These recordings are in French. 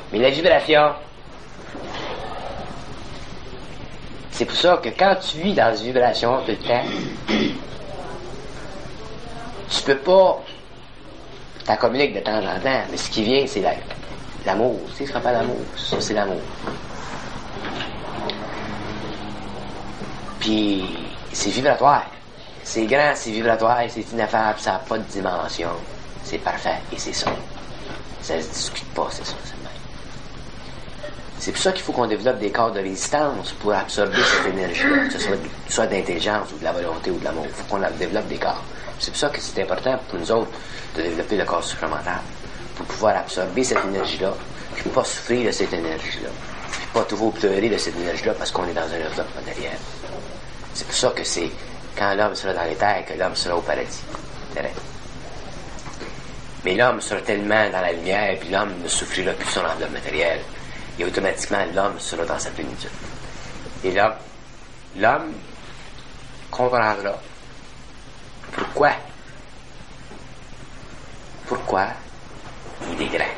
Mais la vibration, c'est pour ça que quand tu vis dans une vibration tout le temps, tu peux pas, t'en communiques de temps en temps, mais ce qui vient, c'est l'amour. Tu sais ce qu'on appelle l'amour? Ça, c'est l'amour. Puis, c'est vibratoire. C'est grand, c'est vibratoire, c'est ineffable, ça n'a pas de dimension. C'est parfait, et c'est ça. Ça se discute pas, c'est ça, c'est le même. C'est pour ça qu'il faut qu'on développe des corps de résistance pour absorber cette énergie-là, que ce soit d'intelligence ou de la volonté ou de l'amour. Il faut qu'on développe des corps. C'est pour ça que c'est important pour nous autres de développer le corps supplémentaire, pour pouvoir absorber cette énergie-là, puis pas souffrir de cette énergie-là, puis pas toujours pleurer de cette énergie-là parce qu'on est dans un enveloppe matériel. C'est pour ça que c'est quand l'homme sera dans les terres que l'homme sera au paradis. Mais l'homme sera tellement dans la lumière, puis l'homme ne souffrira plus de son enveloppe matérielle. Et automatiquement, l'homme sera dans sa plénitude. Et l'homme comprendra pourquoi il est grand.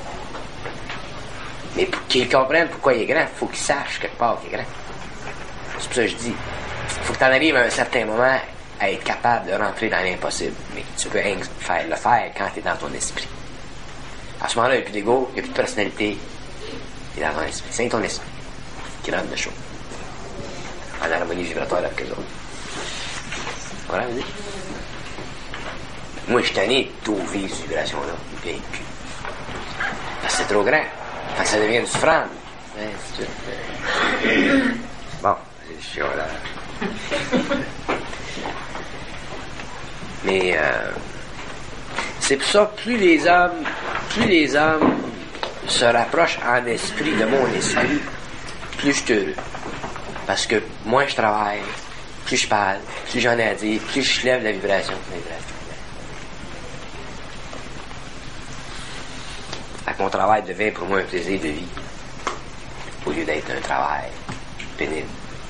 Mais pour qu'il comprenne pourquoi il est grand, il faut qu'il sache quelque part qu'il est grand. C'est pour ça que je dis, il faut que tu en arrives à un certain moment à être capable de rentrer dans l'impossible. Mais tu peux le faire quand tu es dans ton esprit. À ce moment-là, il n'y a plus d'ego, il n'y a plus de personnalité. Il est dans ton esprit. C'est ton esprit qui rentre de chaud. En harmonie vibratoire avec eux autres. Voilà, vous dites. Moi, je suis tanné de tout vivre cette vibration-là. Puis, parce que c'est trop grand. Quand ça devient une souffrance. Bon, c'est chiant là. Mais c'est pour ça, plus les hommes se rapprochent en esprit de mon esprit, plus je suis heureux. Parce que moins je travaille, plus je parle, plus j'en ai à dire, plus je lève la vibration. Mon travail devient pour moi un plaisir de vie, au lieu d'être un travail pénible.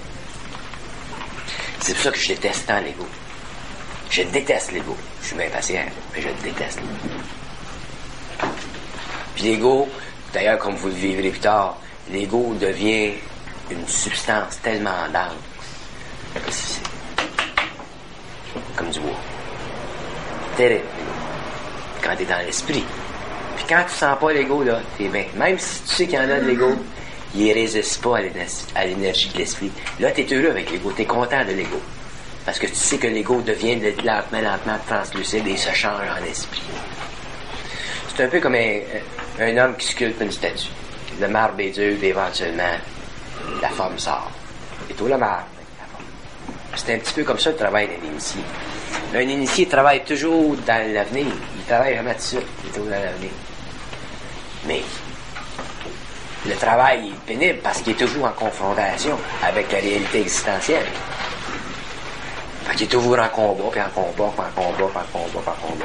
C'est pour ça que je déteste tant l'ego. Je déteste l'ego. Je suis bien patient, mais je déteste l'ego. Puis l'ego, d'ailleurs, comme vous le vivrez plus tard, l'ego devient une substance tellement dense que c'est comme du bois. Terrible, l'ego. Quand t'es dans l'esprit. Puis quand tu sens pas l'ego, là, t'es bien. Même si tu sais qu'il y en a de l'ego, il résiste pas à l'énergie de l'esprit. Là, t'es heureux avec l'ego, t'es content de l'ego. Parce que tu sais que l'ego devient lentement translucide et se change en esprit. C'est un peu comme un homme qui sculpte une statue. Le marbre est dur, éventuellement, la forme sort. Et tout le marbre, la forme. C'est un petit peu comme ça le travail d'un initié. Un initié travaille toujours dans l'avenir. Il travaille jamais tout de suite. Il est toujours dans l'avenir. Mais le travail est pénible parce qu'il est toujours en confrontation avec la réalité existentielle. Fait qu'il est toujours en combat, puis en combat, puis en combat, puis en combat, puis en combat.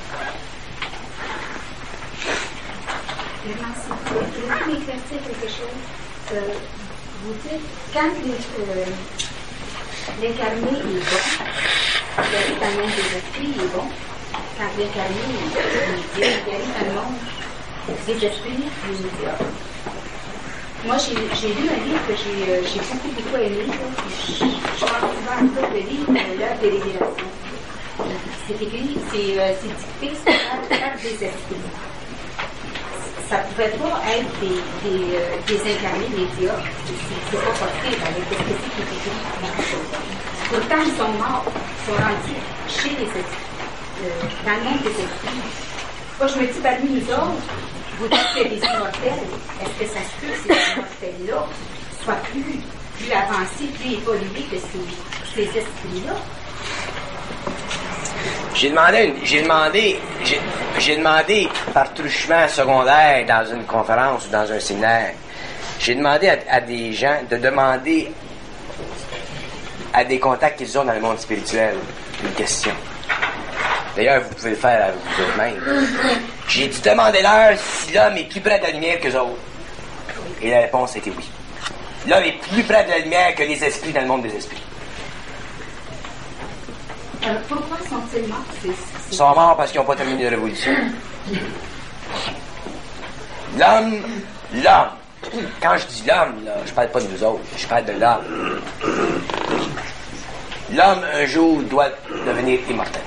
Merci. Vous m'éclaircir quelque chose. Vous dites, quand l'incarné est bon, il arrive dans le monde des esprits, il est bon. Quand l'incarné est médiocre, il arrive dans le monde des esprits, il est médiocre. Moi, j'ai lu un livre que j'ai beaucoup aimé. Je pense souvent à ça, le livre L'œuvre des révélations. C'est écrit, c'est dicté par des esprits. Ça ne pouvait pas être des incarnés médiocres. C'est pas possible avec ce qui est écrit dans la chose. Pourtant, ils sont morts, ils sont rendus chez les esprits, dans le monde des esprits. Moi, je me dis, parmi nous autres, vous dites que les immortels, est-ce que ça se peut que ces immortels-là soient plus avancés, plus évolués que ces esprits-là? J'ai demandé par truchement secondaire dans une conférence ou dans un séminaire, j'ai demandé à des gens de demander à des contacts qu'ils ont dans le monde spirituel une question. D'ailleurs, vous pouvez le faire avec vous-même. J'ai dit, demandez-leur si l'homme est plus près de la lumière que les autres. Et la réponse était oui. L'homme est plus près de la lumière que les esprits dans le monde des esprits. Pourquoi sont-ils morts? Ils sont morts parce qu'ils n'ont pas terminé la révolution. L'homme L'homme. Quand je dis l'homme, là, je parle pas de nous autres, je parle de l'homme. L'homme, un jour, doit devenir immortel.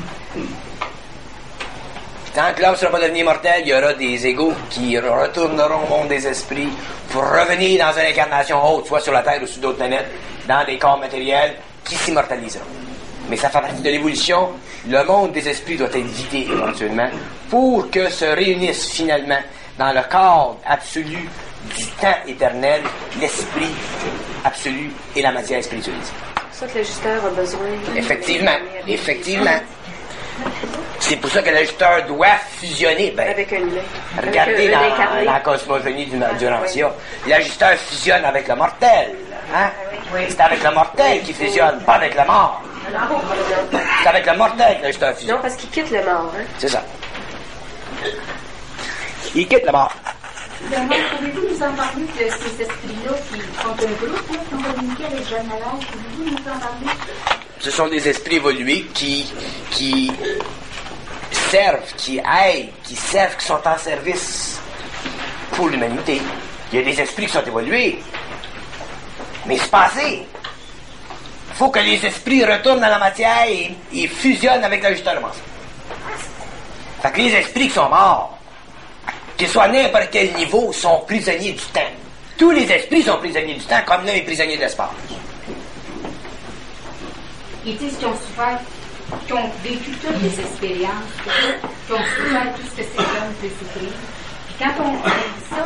Tant que l'homme ne sera pas devenu immortel, il y aura des égaux qui retourneront au monde des esprits pour revenir dans une incarnation haute, soit sur la Terre ou sur d'autres planètes, dans des corps matériels qui s'immortaliseront. Mais ça fait partie de l'évolution. Le monde des esprits doit être vidé éventuellement pour que se réunissent finalement dans le cadre absolu du temps éternel, l'esprit absolu et la matière spiritualisée. C'est ça que l'ajusteur a besoin. Effectivement. C'est pour ça que l'ajusteur doit fusionner. Ben, avec un humain. regardez dans la cosmogonie du Rancia. L'ajusteur fusionne avec le mortel. Hein? C'est avec le mortel qu'il fusionne, pas avec le mort. C'est avec le mortel que l'ajusteur fusionne. Non, parce qu'il quitte le mort. Hein? C'est ça. Il quitte le mort. Vraiment, pouvez-vous nous en parler de ces esprits-là qui sont un groupe, qui ont communiqué avec Jeanne Malade? Pouvez-vous nous en parler? Ce sont des esprits évolués qui servent, qui aident, qui sont en service pour l'humanité. Il y a des esprits qui sont évolués. Mais c'est passé. Il faut que les esprits retournent dans la matière et fusionnent avec l'ajusteur de mental. Fait que les esprits qui sont morts, qu'ils soient à n'importe quel niveau, sont prisonniers du temps. Tous les esprits sont prisonniers du temps, comme l'homme est prisonnier de l'espace. Ils disent qu'ils ont souffert, qu'ils ont vécu toutes les expériences, qu'ils ont souffert tout ce que ces hommes peuvent souffrir. Puis quand on dit ça,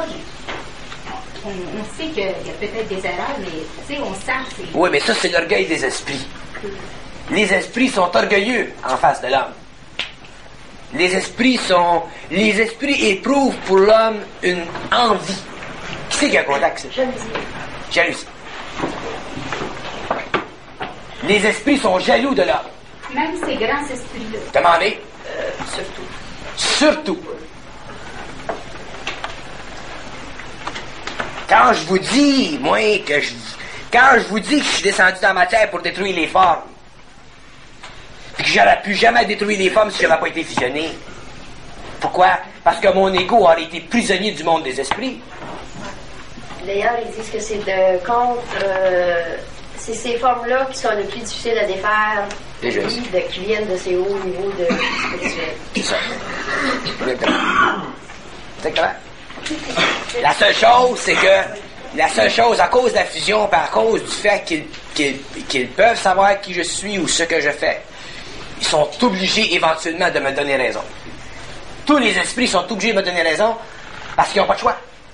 on sait qu'il y a peut-être des erreurs, mais tu sais, on sent. Oui, mais ça, c'est l'orgueil des esprits. Les esprits sont orgueilleux en face de l'homme. Les esprits éprouvent pour l'homme une envie. Qui c'est qui a contact, ça? Jalousie. Les esprits sont jaloux de l'homme. Même ces grands esprits-là. Demandez. Surtout. Quand je vous dis, quand je vous dis que je suis descendu dans la matière pour détruire les formes, puis que j'aurais pu jamais détruire les formes si je n'avais pas été fusionné. Pourquoi? Parce que mon ego aurait été prisonnier du monde des esprits. D'ailleurs, ils disent que c'est c'est ces formes-là qui sont les plus difficiles à défaire qui viennent de ces hauts niveaux de spirituel. C'est ça. Exactement. La seule chose, c'est que à cause de la fusion, par à cause du fait qu'ils peuvent savoir qui je suis ou ce que je fais, ils sont obligés éventuellement de me donner raison. Tous les esprits sont obligés de me donner raison parce qu'ils n'ont pas de choix.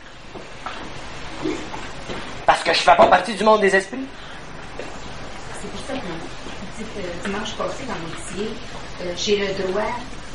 Parce que je ne fais pas partie du monde des esprits. C'est pour ça que dimanche passé, dans mon dossier, j'ai le droit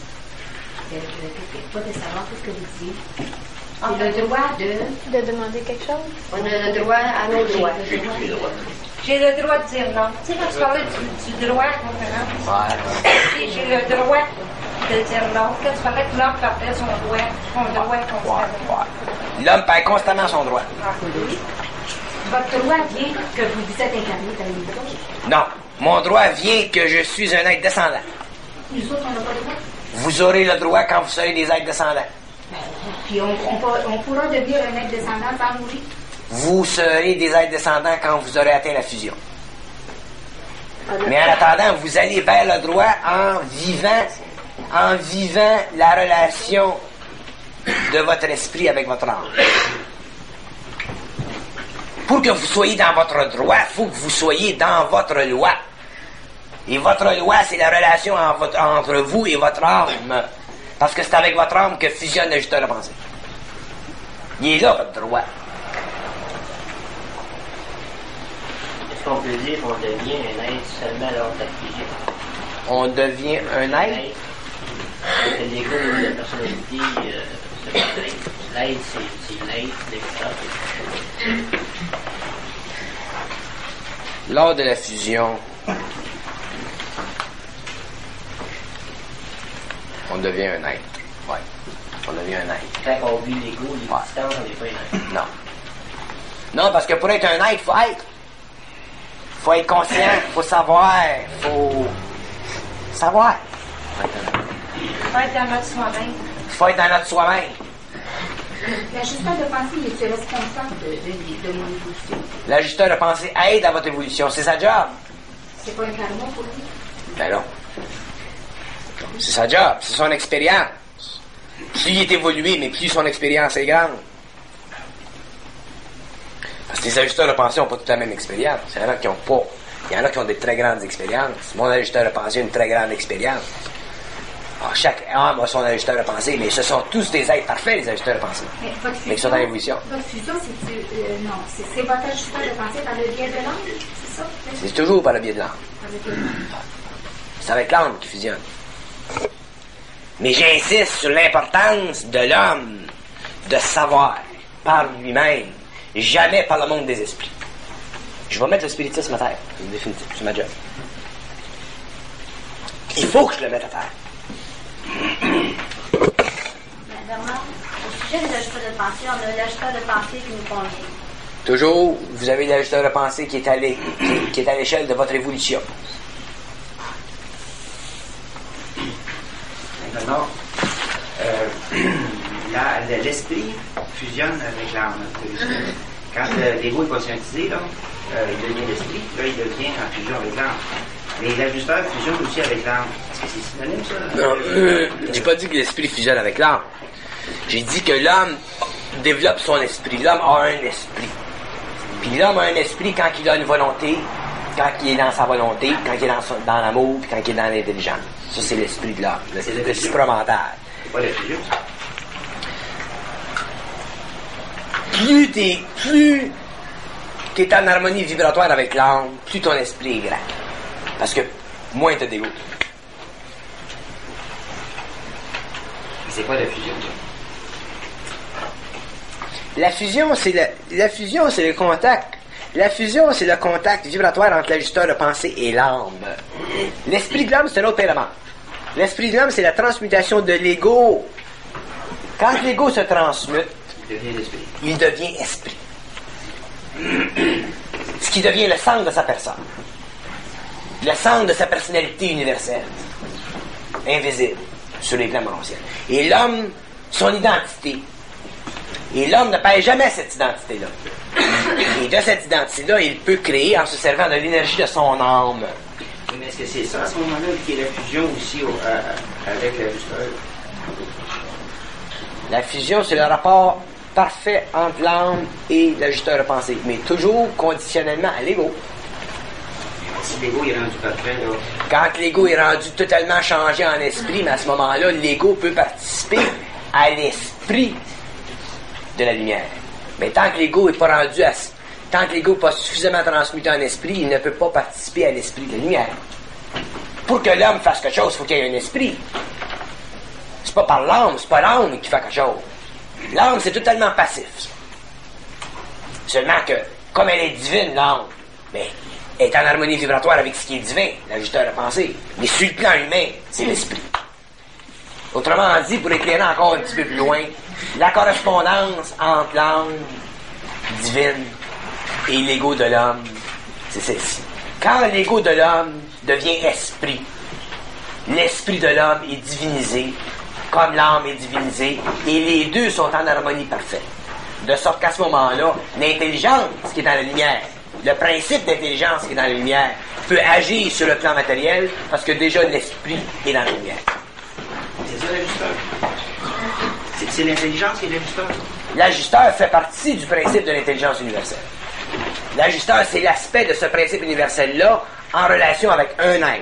pas de savoir tout ce que vous disiez. J'ai le droit de demander quelque chose. On a le droit à nos droits. J'ai le droit de dire non. Tu sais, quand tu parlais du droit à la conférence, j'ai le droit de dire non. Quand tu parlais que l'homme perdait son droit constamment. L'homme perd constamment son droit. Votre droit vient que vous vous êtes incarné dans les Non. Mon droit vient que je suis un être descendant. Nous autres, on n'a pas le droit. Vous aurez le droit quand vous serez des êtres descendants. Puis on pourra devenir un être descendant sans mourir. Vous serez des êtres descendants quand vous aurez atteint la fusion. Mais en attendant, vous allez vers le droit en vivant la relation de votre esprit avec votre âme. Pour que vous soyez dans votre droit, il faut que vous soyez dans votre loi. Et votre loi, c'est la relation entre vous et votre âme. Parce que c'est avec votre âme que fusionne le juste de pensée. Il est là, votre droit. Est-ce qu'on peut dire qu'on devient un être seulement lors de la fusion? On devient un être? Que l'ego ou la personnalité, l'être, c'est l'être, l'extra. Lors de la fusion, on devient un être. Oui. On devient un être. Quand on vit l'ego, l'existence, on n'est pas un être. Non. Non, parce que pour être un être, il faut être. Il faut être conscient, il faut savoir, il faut savoir. Il faut être dans notre soi-même. Il faut être dans notre soi-même. L'ajusteur de pensée, il est responsable de mon évolution. L'ajusteur de pensée aide à votre évolution. C'est sa job. C'est pas un karma pour lui? Ben non. C'est sa job. C'est son expérience. Plus il est évolué, mais plus son expérience est grande. Parce que les ajusteurs de pensée n'ont pas toute la même expérience. Il y en a qui n'ont pas. Il y en a qui ont des très grandes expériences. Mon ajusteur de pensée a une très grande expérience. Alors, chaque âme a son ajusteur de pensée, mais ce sont tous des êtres parfaits, les ajusteurs de pensée. Mais votre fusion, mais qui sont dans l'évolution. Votre fusion, non, c'est votre ajusteur de pensée par le biais de l'âme, c'est ça? C'est toujours par le biais de l'âme. Par le biais de l'âme. C'est avec l'âme qui fusionne. Mais j'insiste sur l'importance de l'homme de savoir par lui-même, jamais par le monde des esprits. Je vais mettre le spiritisme à terre, c'est définitif, c'est ma job. Il faut que je le mette à terre. Bernard, au sujet des ajusteurs de pensée, on a l'ajusteur de pensée qui nous convient. Toujours, vous avez l'ajusteur de pensée qui est à l'échelle de votre évolution. Maintenant, l'esprit fusionne avec l'âme. Quand l'ego est conscientisé, là, il devient l'esprit, là, il devient en fusion avec l'âme. Mais l'ajusteur fusionne aussi avec l'âme. Est-ce que c'est synonyme, ça? Non, j'ai pas dit que l'esprit fusionne avec l'âme. J'ai dit que l'homme développe son esprit. L'homme a un esprit. Puis l'homme a un esprit quand il a une volonté, quand il est dans sa volonté, quand il est dans l'amour, puis quand il est dans l'intelligence. Ça, c'est l'esprit de l'homme. Le supramental. C'est pas la fusion. Plus t'es en harmonie vibratoire avec l'âme, plus ton esprit est grand. Parce que moins t'as d'ego. C'est quoi la fusion? La fusion, c'est le contact. La fusion, c'est le contact vibratoire entre l'ajusteur de pensée et l'âme. L'esprit de l'âme, c'est un autre élément. L'esprit de l'âme, c'est la transmutation de l'ego. Quand l'ego se transmute, il devient esprit. Ce qui devient le centre de sa personne. Le centre de sa personnalité universelle. Invisible sur les plans morontiels. Et l'homme, son identité. Et l'homme ne perd jamais cette identité-là. Et de cette identité-là, il peut créer en se servant de l'énergie de son âme. Mais est-ce que c'est ça, à ce moment-là, qui est la fusion aussi avec l'ajusteur? La fusion, c'est le rapport parfait entre l'âme et l'ajusteur de pensée, mais toujours conditionnellement à l'ego. Si l'ego est rendu parfait, là... Quand l'ego est rendu totalement changé en esprit, mais à ce moment-là, l'ego peut participer à l'esprit de la lumière. Mais tant que l'ego n'est pas rendu tant que l'ego n'est pas suffisamment transmuté en esprit, il ne peut pas participer à l'esprit de la lumière. Pour que l'homme fasse quelque chose, il faut qu'il y ait un esprit. C'est pas par l'âme, c'est pas l'âme qui fait quelque chose. L'âme, c'est totalement passif. Seulement que, comme elle est divine, l'âme, mais elle est en harmonie vibratoire avec ce qui est divin, l'ajusteur de pensée. Mais sur le plan humain, c'est l'esprit. Autrement dit, pour éclairer encore un petit peu plus loin, la correspondance entre l'âme divine et l'ego de l'homme, c'est celle-ci. Quand l'ego de l'homme devient esprit, l'esprit de l'homme est divinisé, comme l'âme est divinisée, et les deux sont en harmonie parfaite. De sorte qu'à ce moment-là, l'intelligence qui est dans la lumière, le principe d'intelligence qui est dans la lumière, peut agir sur le plan matériel, parce que déjà l'esprit est dans la lumière. C'est ça l'ajusteur? C'est l'intelligence qui est l'ajusteur? L'ajusteur fait partie du principe de l'intelligence universelle. L'ajusteur, c'est l'aspect de ce principe universel-là en relation avec un être.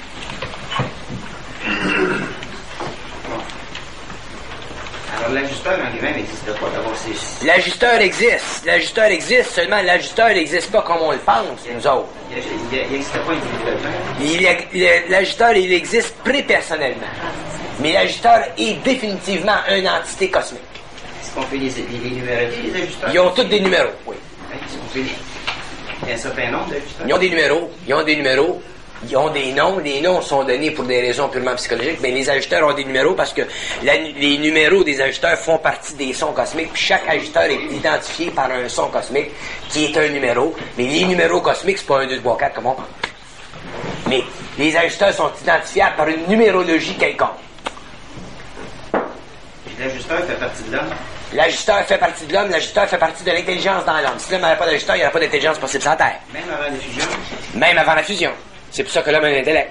Alors l'ajusteur en lui-même n'existe pas d'avoir ces... L'ajusteur existe, seulement l'ajusteur n'existe pas comme on le pense, nous autres. Il n'existe pas individuellement. L'ajusteur, il existe prépersonnellement. Mais l'ajusteur est définitivement une entité cosmique. Est-ce qu'on peut les numéroter, les ajusteurs? Ils ont tous des numéros, oui. Est-ce qu'on peut il y a un certain nombre d'ajusteurs? Ils ont des numéros, ils ont des noms. Les noms sont donnés pour des raisons purement psychologiques, mais les ajusteurs ont des numéros parce que les numéros des ajusteurs font partie des sons cosmiques, puis chaque ajusteur est identifié par un son cosmique qui est un numéro, mais les numéros cosmiques, c'est pas 1, 2, 3, 4 comme on pense. Mais les ajusteurs sont identifiables par une numérologie quelconque. L'ajusteur fait partie de l'homme? L'ajusteur fait partie de l'homme, l'ajusteur fait partie de l'intelligence dans l'homme. Si l'homme n'avait pas d'ajusteur, il n'y aurait pas d'intelligence possible sur la Terre. Même avant la fusion? Même avant la fusion. C'est pour ça que l'homme a un intellect.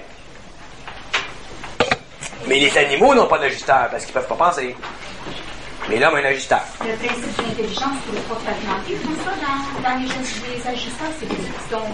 Mais les animaux n'ont pas d'ajusteur parce qu'ils ne peuvent pas penser. Mais l'homme a un ajusteur. Le principe de l'intelligence ne peut pas fragmenter comme ça dans les ajusteurs. C'est des sont...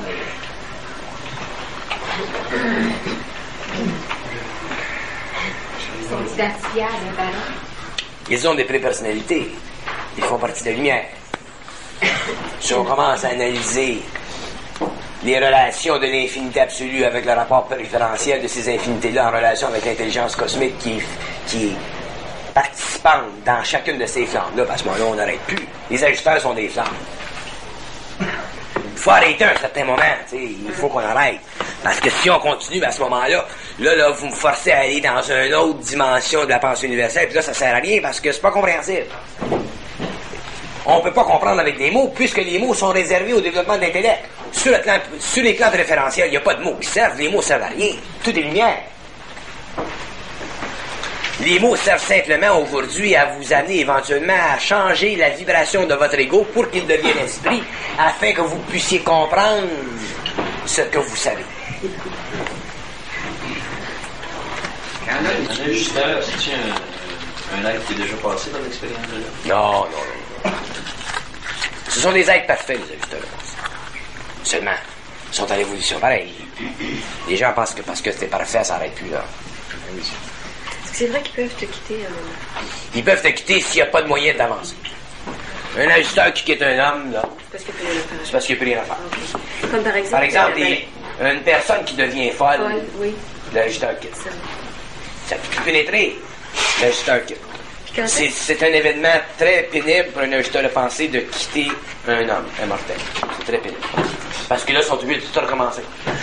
Ils sont identifiables, pardon. Ils ont des prépersonnalités. Ils font partie de la lumière. Si on commence à analyser les relations de l'infinité absolue avec le rapport préférentiel de ces infinités-là en relation avec l'intelligence cosmique qui est participante dans chacune de ces flammes-là, à ce moment-là, on n'arrête plus. Les ajusteurs sont des flammes. Il faut arrêter à un certain moment, il faut qu'on arrête. Parce que si on continue à ce moment-là, là, vous me forcez à aller dans une autre dimension de la pensée universelle, puis là, ça sert à rien parce que c'est pas compréhensible. On peut pas comprendre avec des mots, puisque les mots sont réservés au développement de l'intellect. Sur les plans référentiels, il n'y a pas de mots qui servent, les mots servent à rien. Tout est lumière. Les mots servent simplement aujourd'hui à vous amener éventuellement à changer la vibration de votre ego pour qu'il devienne esprit, afin que vous puissiez comprendre ce que vous savez. Un ajusteur, c'est-tu un être qui est déjà passé dans l'expérience de l'homme? Non. Ce sont des êtres parfaits, les ajusteurs. Seulement, ils sont à l'évolution pareil. Les gens pensent que parce que c'était parfait, ça n'arrête plus là. C'est vrai qu'ils peuvent te quitter. Ils peuvent te quitter s'il n'y a pas de moyen d'avancer. Un ajusteur qui quitte un homme, là, c'est parce qu'il n'y a plus rien à faire. Okay. Comme par exemple, une personne qui devient folle, oui. L'ajusteur quitte. Ça peut plus pénétrer, l'ajusteur quitte. C'est un événement très pénible pour un ajusteur de pensée de quitter un homme immortel. C'est très pénible. Parce que là, ils sont obligés de tout recommencer.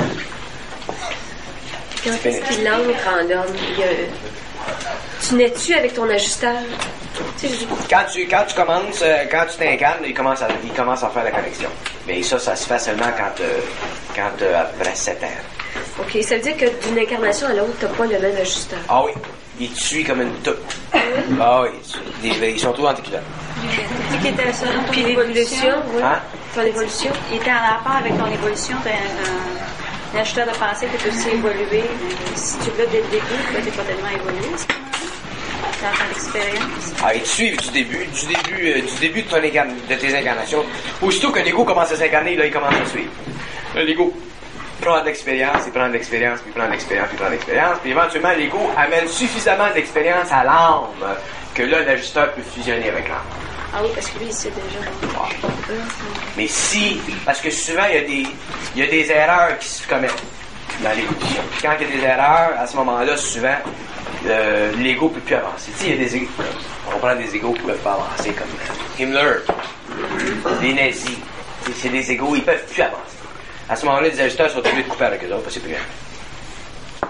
Quand est-ce qu'il entre en homme? Tu nais-tu avec ton ajusteur? Quand tu t'incarnes, il commence à faire la connexion. Mais ça se fait seulement quand après 7 ans. OK, ça veut dire que d'une incarnation à l'autre, t'as pas le même ajusteur. Ah oui, il te suit comme une toupe. Ah oui, ils sont tous dans tes culottes. Tu dis qu'il était sur ton évolution, oui. Hein? Ton évolution. Il était en rapport avec ton évolution. T'as un ajusteur de pensée qui peut aussi évoluer. Si tu veux dès le début, tu n'es pas tellement évolué. Dans ton expérience. Ah, ils te suivent du début de tes incarnations. Aussitôt que l'ego commence à s'incarner, là, il commence à suivre. L'ego prend de l'expérience, il prend de l'expérience, puis il prend de l'expérience, puis il prend de l'expérience, puis éventuellement, l'ego amène suffisamment d'expérience à l'âme que là, l'ajusteur peut fusionner avec l'âme. Ah oui, parce que lui, il sait déjà. Wow. Mais parce que souvent, il y a des erreurs qui se commettent dans l'évolution. Puis quand il y a des erreurs, à ce moment-là, souvent, l'ego ne peut plus avancer. Tu sais, il y a des égos, on prend des égos qui ne peuvent pas avancer, comme Himmler, les nazis. C'est des égos, ils ne peuvent plus avancer. À ce moment-là, les ajusteurs sont obligés de couper avec eux autres, parce que c'est plus grave.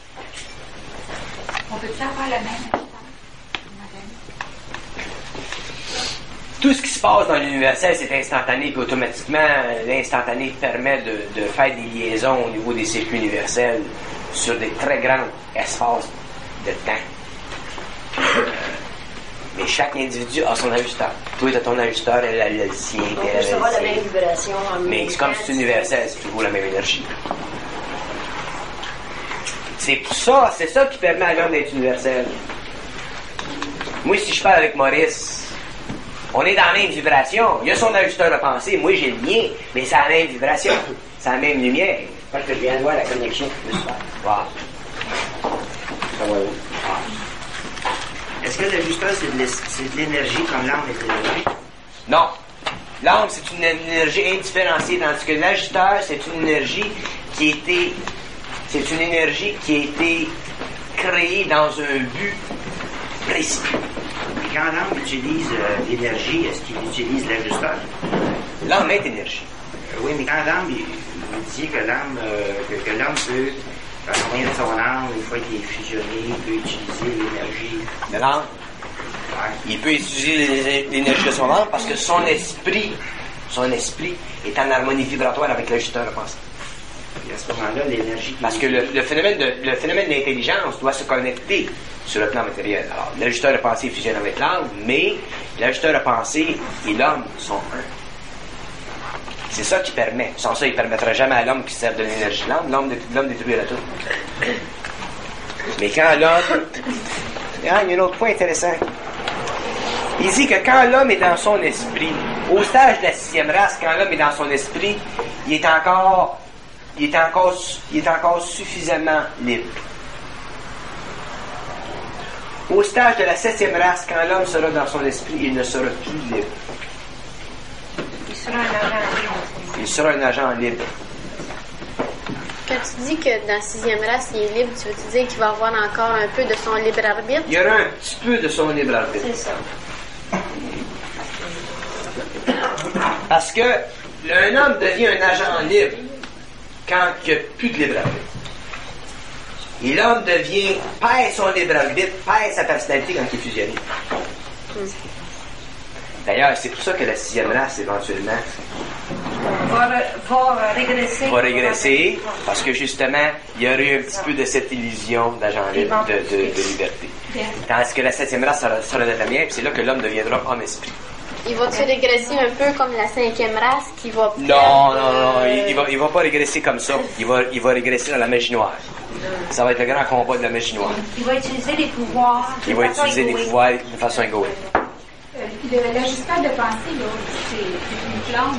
On peut faire la même. Tout ce qui se passe dans l'universel, c'est instantané, puis automatiquement, l'instantané permet de faire des liaisons au niveau des circuits universels sur des très grands espaces de temps. Mais chaque individu a son ajusteur. Toi, tu as ton ajusteur, elle a le sien, elle a la même vibration. Mais c'est comme si c'est universel, c'est toujours la même énergie. C'est ça qui permet à l'homme d'être universel. Moi, si je parle avec Maurice, on est dans la même vibration. Il a son ajusteur de pensée, moi j'ai le mien, mais c'est la même vibration, c'est la même lumière. Parce que je viens de voir la connexion qui peut se faire. Wow. Est-ce que l'ajusteur, c'est de l'énergie comme l'âme est de l'énergie? Non. L'âme, c'est une énergie indifférenciée, tandis que l'ajusteur, c'est une énergie qui a été créée dans un but précis. Et quand l'âme utilise l'énergie, est-ce qu'il utilise l'ajusteur? L'âme est énergie. Oui, mais quand l'âme, vous disiez que l'âme, que l'homme peut, par le moyen de son âme, une fois qu'il est fusionné, il peut utiliser l'énergie de l'âme. Ouais. Il peut utiliser l'énergie de son âme parce que son esprit est en harmonie vibratoire avec l'ajusteur de pensée. Et à ce moment-là, l'énergie... Parce que le phénomène de l'intelligence doit se connecter sur le plan matériel. Alors, l'ajusteur de pensée fusionne avec l'âme, mais l'ajusteur de pensée et l'homme sont un. C'est ça qui permet. Sans ça, il ne permettra jamais à l'homme qui sert de l'énergie de l'âme. L'homme détruira tout. Mais quand l'homme... Ah, il y a un autre point intéressant. Il dit que quand l'homme est dans son esprit, au stage de la 6e race, quand l'homme est dans son esprit, il est encore suffisamment libre. Au stage de la 7e race, quand l'homme sera dans son esprit, il ne sera plus libre. Il sera un agent libre. Quand tu dis que dans la 6e race, il est libre, tu veux-tu dire qu'il va avoir encore un peu de son libre arbitre? Il y aura un petit peu de son libre arbitre. C'est ça. Parce que un homme devient un agent libre quand il n'y a plus de libre arbitre. Et l'homme perd son libre arbitre, perd sa personnalité quand il est fusionné. D'ailleurs, c'est pour ça que la 6e race, éventuellement, va régresser. Parce que justement, il y aurait eu un petit peu de cette illusion d'agent libre, de liberté. Tandis que la 7e race sera de la mienne, puis c'est là que l'homme deviendra homme-esprit. Il va-tu régresser un peu comme la 5e race qui va... Non, il va pas régresser comme ça. Il va régresser dans la magie noire. Ça va être le grand combat de la magie noire. Il va utiliser les pouvoirs. Il va utiliser les pouvoirs de façon égoïste. L'ajusteur de pensée, là, c'est une flamme.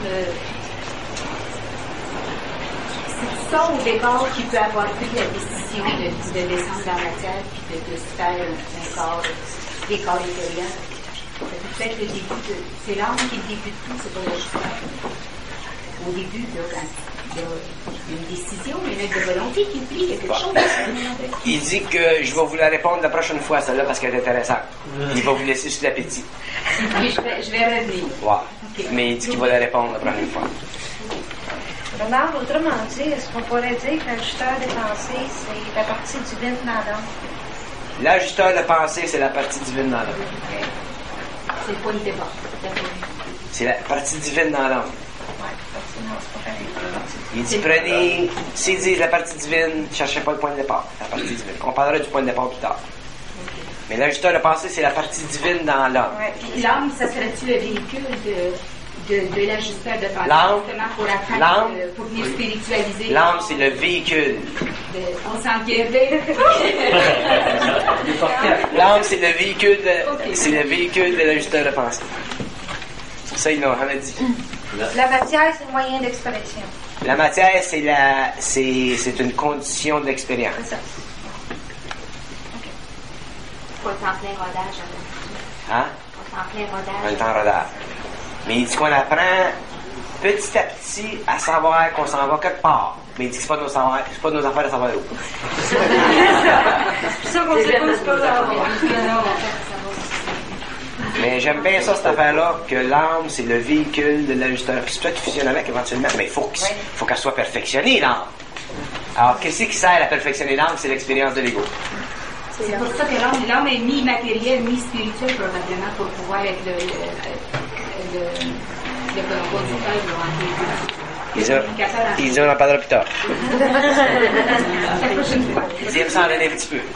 C'est ça au départ qui peut avoir pris la décision de descendre dans la matière puis de se faire un corps, des corps intérieurs. Ça peut être le début c'est l'âme qui est le début de tout, c'est pas l'ajusteur. Au début, là, quand il y a une décision, une acte de volonté qui plie, il y a quelque chose. Il dit que je vais vous la répondre la prochaine fois, celle-là, parce qu'elle est intéressante. Il va vous laisser sur l'appétit. Oui, je vais revenir. Ouais. Okay. Mais il dit qu'il va la répondre la prochaine fois. Bernard, autrement dit, est-ce qu'on pourrait dire que l'ajusteur de pensée, c'est la partie divine dans l'homme? L'ajusteur de pensée, c'est la partie divine dans l'homme. C'est le point de départ. C'est la partie divine dans l'homme. Il dit prenez, s'il dit la partie divine, ne cherchez pas le point de départ, la partie divine. On parlera du point de départ plus tard. Mais l'ajusteur de pensée, c'est la partie divine dans l'homme. Puis l'âme, ça serait-tu le véhicule de l'ajusteur de pensée? L'âme, pour venir spiritualiser. L'âme, c'est le véhicule. On s'en guérit. L'âme, c'est le véhicule de l'ajusteur de pensée. Ça, il l'a jamais dit. La matière, c'est le moyen d'expression. La matière, c'est une condition d'expérience. C'est ça. Faut être en plein rodage. Hein? Faut être en plein rodage. On est en rodage. Mais il dit qu'on apprend petit à petit à savoir qu'on s'en va quelque part. Mais il dit que c'est pas nos affaires de savoir où. C'est ça qu'on sait pas, c'est pas ça. Mais j'aime bien ça, cette affaire-là, que l'âme, c'est le véhicule de l'ajusteur. Puis c'est toi qui fusionne avec éventuellement, mais il faut qu'elle soit perfectionnée, l'âme. Alors, qu'est-ce qui sert à perfectionner l'âme? C'est l'expérience de l'ego. C'est pour ça que l'âme est mi-matériel, mi-spirituel, probablement, pour pouvoir être le conducteur de Ils en parlera plus tard. Il dit, il me s'en donner un petit peu.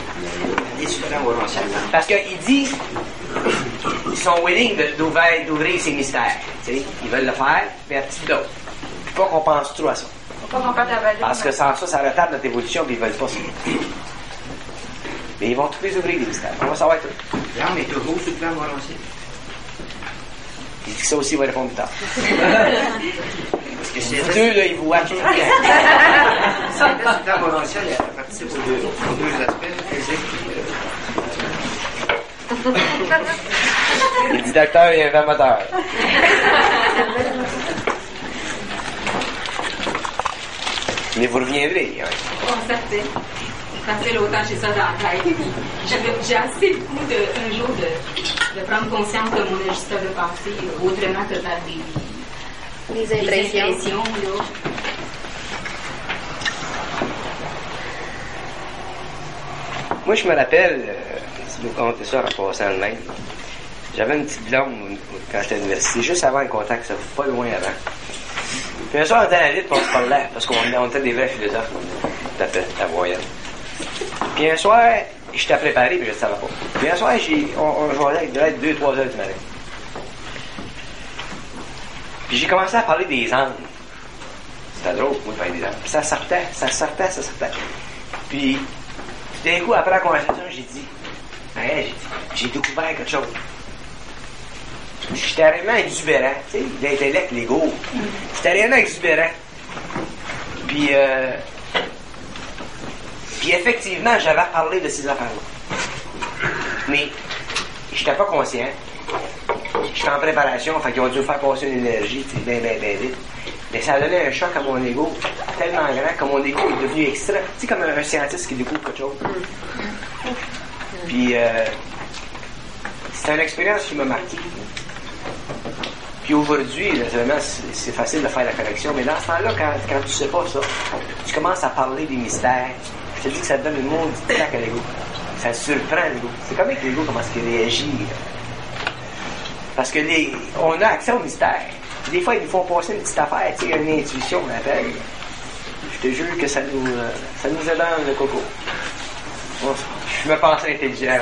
Parce qu'il dit, ils sont willing d'ouvrir ces mystères. T'sais? Ils veulent le faire, mais à petit peu d'autres. Faut pas qu'on pense trop à ça. Faut pas qu'on parte à la parce que sans ça, ça retarde notre évolution, puis ils veulent pas ça. Mais ils vont tous les ouvrir, les mystères. On va savoir tout. L'âme est toujours sur le plan balancier. Il dit que ça aussi, il va répondre plus tard. Parce que c'est vous deux, là, ils vous watchent tout bien. Sur le plan balancier, il participe aux deux aspects, physique Il dit docteur et un moteur. Mais vous reviendrez. Hein. Oh, certain. Ça fait longtemps que j'ai ça dans la tête. J'ai assez le coup un jour de prendre conscience de mon ajusteur de pensée autrement que par des impressions. Là. Moi, je me rappelle, si vous comptez ça en passant le même, j'avais une petite blonde quand j'étais à l'université, juste avant le contact, ça fait pas loin avant. Puis un soir, on était à la lutte, puis on se parlait, parce qu'on était des vrais philosophes, la voyelle. Puis un soir, j'étais préparé, mais je ne savais pas. Puis un soir, on jouait, il devait être 2-3 heures du matin. Puis j'ai commencé à parler des anges. C'était drôle, moi, de parler des anges. Puis ça sortait. Puis, tout d'un coup, après la conversation, j'ai dit, j'ai découvert quelque chose. J'étais réellement exubérant, tu sais, l'intellect, l'ego. J'étais réellement exubérant. Puis effectivement, j'avais parlé de ces affaires-là. Mais, j'étais pas conscient. J'étais en préparation, fait qu'ils ont dû faire passer une énergie, tu sais, bien vite. Mais ça a donné un choc à mon ego tellement grand que mon ego est devenu extra. Tu sais, comme un scientiste qui découvre quelque chose. Puis, c'était une expérience qui m'a marqué. Puis aujourd'hui, naturellement, c'est facile de faire la correction, mais dans ce temps-là, quand tu sais pas ça, tu commences à parler des mystères. Je te dis que ça te donne une maudite claque à l'ego. Ça surprend l'ego. C'est comme avec l'ego, comment est-ce qu'il réagit. Parce que on a accès au mystère. Des fois, ils nous font passer une petite affaire, tu sais, une intuition, on appelle. Je te jure que ça nous édonne le coco. Bon, je me pensais intelligent.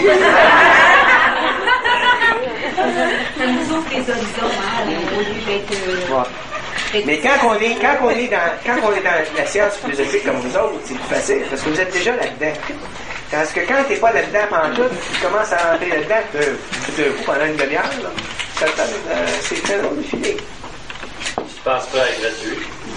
Ça nous ouvre les horizons, au lieu d'être... Mais quand on est dans la science philosophique comme vous autres, c'est plus facile, parce que vous êtes déjà là-dedans. Parce que quand t'es pas là-dedans pantoute, tu commences à rentrer là-dedans, tout d'un coup, pendant une demi-heure, c'est très long de filer. Tu penses pas à graduer?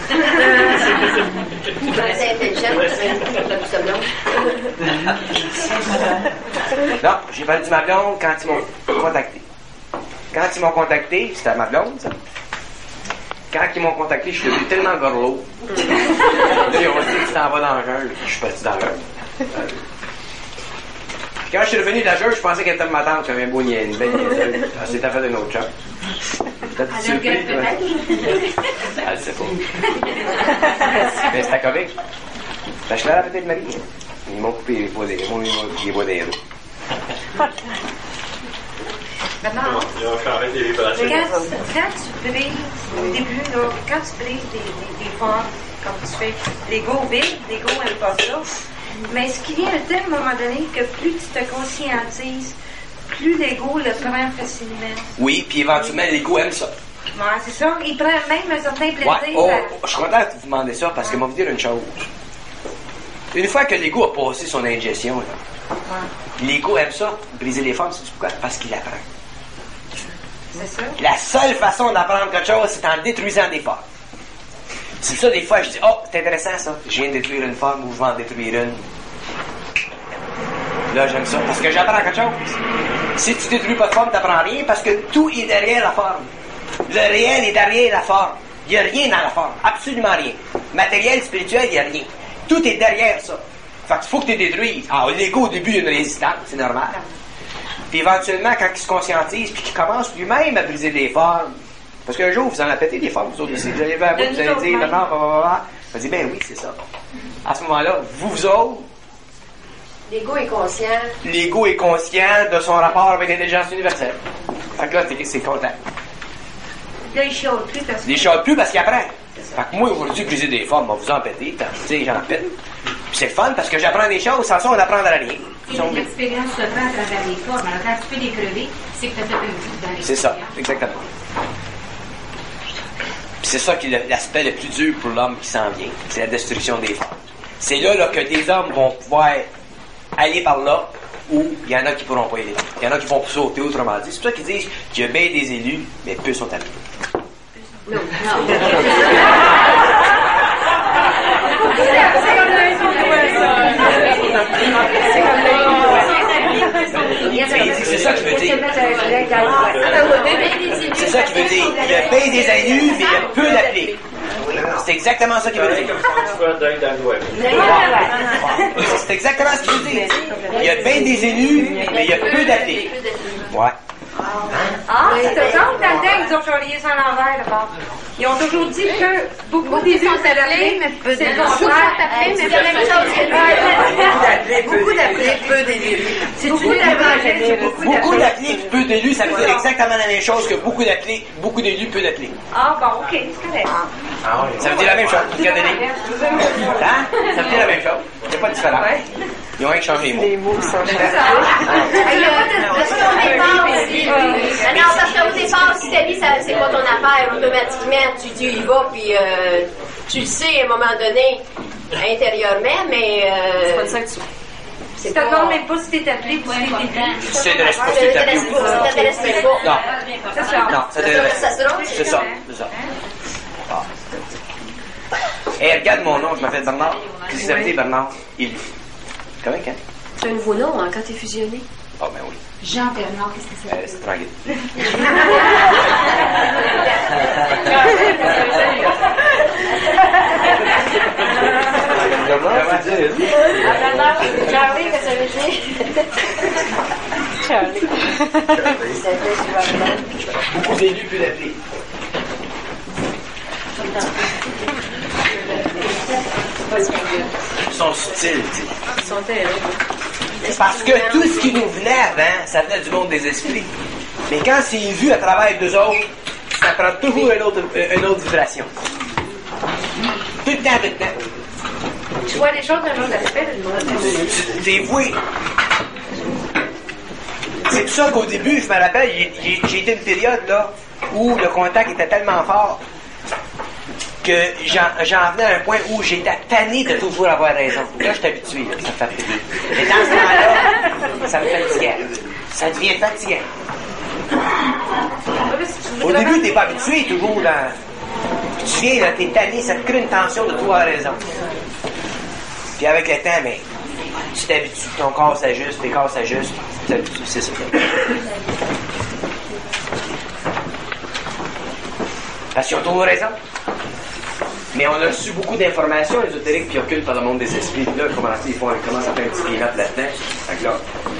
C'est intelligent, la boussole blanche. Non, j'ai pas dit ma blonde quand ils m'ont contacté. Quand ils m'ont contacté, c'était ma blonde, ça. Quand ils m'ont contacté, je suis devenu tellement gorlot. Là, ils ont dit que tu t'en vas dans le jungle. Je suis parti dans le jungle. Quand je suis revenu de la jungle, je pensais qu'elle était ma tante, j'avais une belle niaiseuse. Elle s'était fait d'un autre chat. T'as dit surpris, toi? Elle sait pas. Mais c'était comique. Je suis là à la petite Marie. Ils m'ont coupé les bois des héros. Maintenant, Ils ont changé des vibrations. quand tu brises, au début, là, quand tu brises des formes, comme tu fais, l'ego vide, l'ego n'aime pas ça. Mais ce qui vient un tel moment donné que plus tu te conscientises, plus l'ego le prend facilement. Oui, puis éventuellement, l'ego aime ça. Ouais, c'est ça. Il prend même un certain plaisir. Ouais. Je suis content que vous demandez ça parce que moi, vous dire une chose. Une fois que l'ego a passé son ingestion, là, l'ego aime ça, briser les formes, c'est pourquoi? Parce qu'il apprend. C'est ça. La seule façon d'apprendre quelque chose, c'est en détruisant des formes. C'est ça, des fois, je dis, oh, c'est intéressant ça. Je viens de détruire une forme ou je vais en détruire une. Là, j'aime ça, parce que j'apprends quelque chose. Si tu détruis pas de forme, t'apprends rien, parce que tout est derrière la forme. Le réel est derrière la forme. Il n'y a rien dans la forme, absolument rien. Matériel, spirituel, il n'y a rien. Tout est derrière ça. Fait qu'il faut que tu détruises. Ah, l'ego, au début, il y a une résistance, c'est normal. Puis éventuellement, quand il se conscientise, puis qu'il commence lui-même à briser les formes, parce qu'un jour, vous en avez pété des formes, vous autres aussi. Vous allez vers vous, vous allez dire, maintenant, vous allez dire, ben oui, c'est ça. À ce moment-là, vous autres, L'ego est conscient. L'ego est conscient de son rapport avec l'intelligence universelle. Fait que là, c'est content. Là, il chiale plus parce que... Il chiale plus parce qu'il apprend. Fait que moi, aujourd'hui, briser des formes, vous en péter, tu sais, j'en pète. Puis c'est le fun parce que j'apprends des choses, sans ça, on n'apprendra rien. Et l'expérience se fait à travers les formes. Alors, quand tu peux les crever, c'est que tu as fait un but dans l'expérience. C'est ça, exactement. Puis c'est ça qui est l'aspect le plus dur pour l'homme qui s'en vient. C'est la destruction des formes. C'est là que des hommes vont pouvoir aller par là, où il y en a qui ne pourront pas y aller. Il y en a qui vont sauter, autrement dit. C'est pour ça qu'ils disent qu'il y a bien des élus, mais peu sont appelés. Non. C'est ça qu'il veut dire. C'est ça qu'il veut dire. Il y a bien des élus, mais il y a peu d'appelés. C'est exactement ça qu'il veut dire. C'est exactement ce qu'il veut dire. Il y a bien des élus, mais il y a peu d'appelés. Ouais. Ah, c'est ça, là-dedans, ils ont changé ça à l'envers, d'abord. Ils ont toujours dit que beaucoup d'élus sont appelés, mais peu d'élus. Beaucoup sont appelés, mais c'est la même chose. Beaucoup d'appelés, peu d'élus. C'est beaucoup d'appelés, beaucoup d'appelés, peu d'élus, ça veut dire exactement la même chose que beaucoup d'appelés, beaucoup d'élus, peu d'appelés. Ah, bon, ok, c'est correct. Ça veut dire la même chose. Regardez-les. Hein? Ça veut dire la même chose. Il n'y a pas de différence. Ils ont rien changé les mots. Les mots sont changés. Non, parce qu'au départ, si ta vie, c'est pas ton affaire, automatiquement, tu y vas, puis tu le sais à un moment donné, intérieurement, mais. C'est pas ça que tu. Tu te demandes même pas si t'es appelé ou si t'es appelé. Ça t'intéresse pas si t'es appelé ou pas. Ça t'intéresse pas. Non. C'est ça. Non, ça t'intéresse. C'est ça. C'est ça. Ah. Hey, regarde mon nom, je m'appelle Bernard. Qu'est-ce que ça veut dire, Bernard? Il. Comment, quand? C'est un nouveau nom, hein, quand t'es fusionné. Ah, ben oui. Jean Bernard, qu'est-ce que ça veut dire? C'est tranquille. Charlie, qu'est-ce que ça veut dire? Charlie. Beaucoup d'élus peuvent l'appeler. Ils sont subtils, tu sais. Ils sont terribles. Parce que tout ce qui nous venait avant, ça venait du monde des esprits. Mais quand c'est vu à travers deux autres, ça prend toujours une autre vibration. Tout le temps. Tu vois les choses d'un autre aspect, C'est voué. C'est pour ça qu'au début, je me rappelle, j'ai été une période là où le contact était tellement fort que j'en venais à un point où j'étais tanné de toujours avoir raison. Là, je suis habitué, là, ça me fait plaisir. Mais dans ce temps-là, ça me fatiguait. Ça devient fatigant. Au début, t'es pas habitué toujours dans. Tu viens, là, t'es tanné, ça te crée une tension de toujours avoir raison. Puis avec le temps, mais tu t'habitues, ton corps s'ajuste, tes corps s'ajustent, tu t'habitues, c'est ça. Parce qu'ils ont toujours raison. Mais on a reçu beaucoup d'informations ésotériques puis occultes par le monde des esprits. Là, ils commencent à faire un petit pilote là-dedans. Fait que là,